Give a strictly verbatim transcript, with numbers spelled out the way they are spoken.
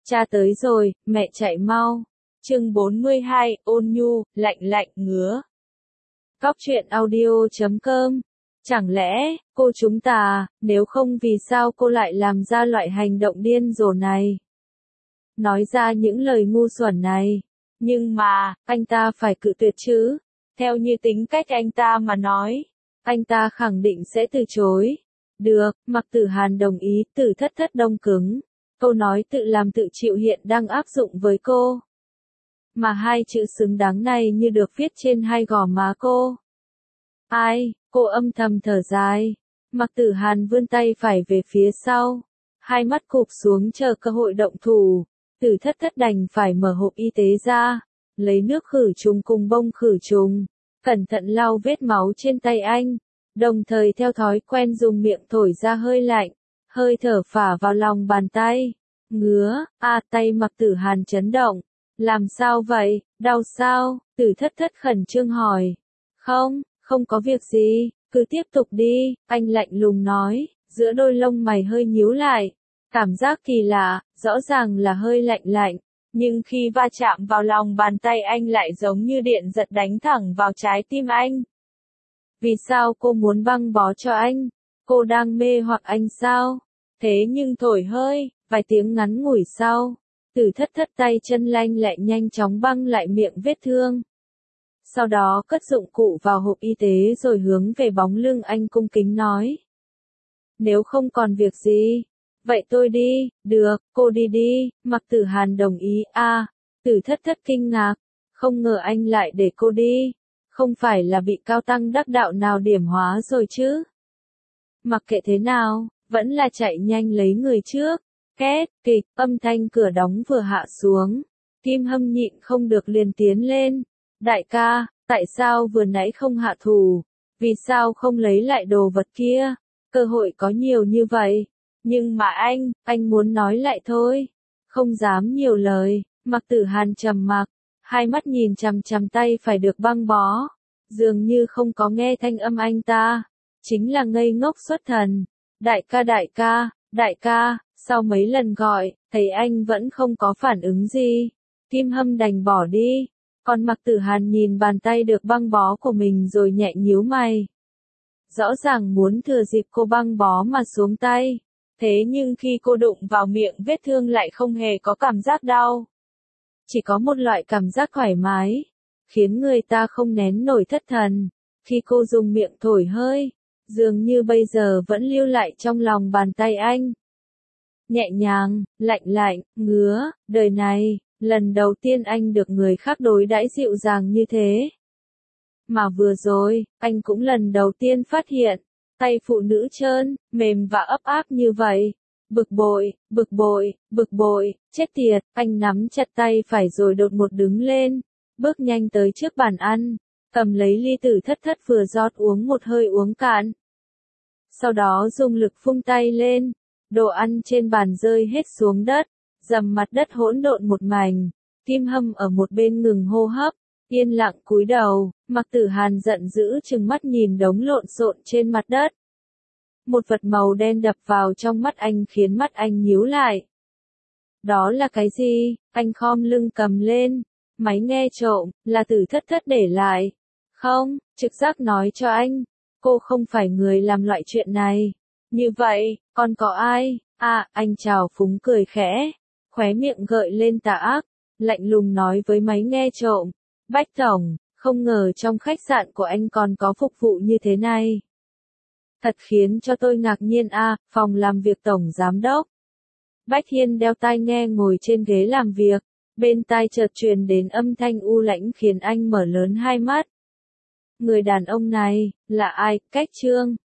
Cha tới rồi, mẹ chạy mau. Chương bốn mươi hai, ôn nhu, lạnh lạnh, ngứa. Cóc truyện audio chấm com. Chẳng lẽ, cô chúng ta, nếu không vì sao cô lại làm ra loại hành động điên rồ này? Nói ra những lời ngu xuẩn này. Nhưng mà, anh ta phải cự tuyệt chứ. Theo như tính cách anh ta mà nói, anh ta khẳng định sẽ từ chối. Được, Mạc Tử Hàn đồng ý, Tử Thất Thất đông cứng. Câu nói tự làm tự chịu hiện đang áp dụng với cô. Mà hai chữ xứng đáng này như được viết trên hai gò má cô. Ai, cô âm thầm thở dài. Mạc Tử Hàn vươn tay phải về phía sau. Hai mắt cụp xuống chờ cơ hội động thủ. Tử Thất Thất đành phải mở hộp y tế ra. Lấy nước khử trùng cùng bông khử trùng. Cẩn thận lau vết máu trên tay anh. Đồng thời theo thói quen dùng miệng thổi ra hơi lạnh. Hơi thở phả vào lòng bàn tay. Ngứa, a tay Mạc Tử Hàn chấn động. Làm sao vậy, đau sao? Tử Thất Thất khẩn trương hỏi. Không, không có việc gì, cứ tiếp tục đi, anh lạnh lùng nói, giữa đôi lông mày hơi nhíu lại. Cảm giác kỳ lạ, rõ ràng là hơi lạnh lạnh, nhưng khi va chạm vào lòng bàn tay anh lại giống như điện giật đánh thẳng vào trái tim anh. Vì sao cô muốn băng bó cho anh? Cô đang mê hoặc anh sao? Thế nhưng thổi hơi, vài tiếng ngắn ngủi sau, Tử Thất Thất tay chân lanh lẹ nhanh chóng băng lại miệng vết thương. Sau đó cất dụng cụ vào hộp y tế rồi hướng về bóng lưng anh cung kính nói. Nếu không còn việc gì, vậy tôi đi, được, cô đi đi, Mạc Tử Hàn đồng ý, a à, Tử Thất Thất kinh ngạc, không ngờ anh lại để cô đi, không phải là bị cao tăng đắc đạo nào điểm hóa rồi chứ. Mặc kệ thế nào, vẫn là chạy nhanh lấy người trước. Két, kịch, âm thanh cửa đóng vừa hạ xuống. Kim Hâm nhịn không được liền tiến lên. Đại ca, tại sao vừa nãy không hạ thủ? Vì sao không lấy lại đồ vật kia? Cơ hội có nhiều như vậy. Nhưng mà anh, anh muốn nói lại thôi. Không dám nhiều lời. Mạc Tử Hàn trầm mặc. Hai mắt nhìn chằm chằm tay phải được băng bó. Dường như không có nghe thanh âm anh ta. Chính là ngây ngốc xuất thần. Đại ca đại ca, đại ca. Sau mấy lần gọi, thấy anh vẫn không có phản ứng gì. Kim Hâm đành bỏ đi. Còn Mạc Tử Hàn nhìn bàn tay được băng bó của mình rồi nhẹ nhíu mày. Rõ ràng muốn thừa dịp cô băng bó mà xuống tay. Thế nhưng khi cô đụng vào miệng vết thương lại không hề có cảm giác đau. Chỉ có một loại cảm giác thoải mái. Khiến người ta không nén nổi thất thần. Khi cô dùng miệng thổi hơi. Dường như bây giờ vẫn lưu lại trong lòng bàn tay anh. Nhẹ nhàng, lạnh lạnh, ngứa, đời này, lần đầu tiên anh được người khác đối đãi dịu dàng như thế. Mà vừa rồi, anh cũng lần đầu tiên phát hiện, tay phụ nữ trơn, mềm và ấp áp như vậy. Bực bội, bực bội, bực bội, chết tiệt, anh nắm chặt tay phải rồi đột ngột đứng lên, bước nhanh tới trước bàn ăn, cầm lấy ly Tử Thất Thất vừa rót uống một hơi uống cạn. Sau đó dùng lực phung tay lên. Đồ ăn trên bàn rơi hết xuống đất, dầm mặt đất hỗn độn một mảnh. Kim Hâm ở một bên ngừng hô hấp, yên lặng cúi đầu. Mạc Tử Hàn giận dữ trừng mắt nhìn đống lộn xộn trên mặt đất. Một vật màu đen đập vào trong mắt anh khiến mắt anh nhíu lại. Đó là cái gì? Anh khom lưng cầm lên. Máy nghe trộm, là Tử Thất Thất để lại. Không, trực giác nói cho anh, cô không phải người làm loại chuyện này. Như vậy, còn có ai? À, anh chào phúng cười khẽ, khóe miệng gợi lên tà ác, lạnh lùng nói với máy nghe trộm. Bách Tổng, không ngờ trong khách sạn của anh còn có phục vụ như thế này. Thật khiến cho tôi ngạc nhiên a, à, phòng làm việc Tổng Giám Đốc. Bách Hiên đeo tai nghe ngồi trên ghế làm việc, bên tai chợt truyền đến âm thanh u lãnh khiến anh mở lớn hai mắt. Người đàn ông này, là ai? Cách Trương.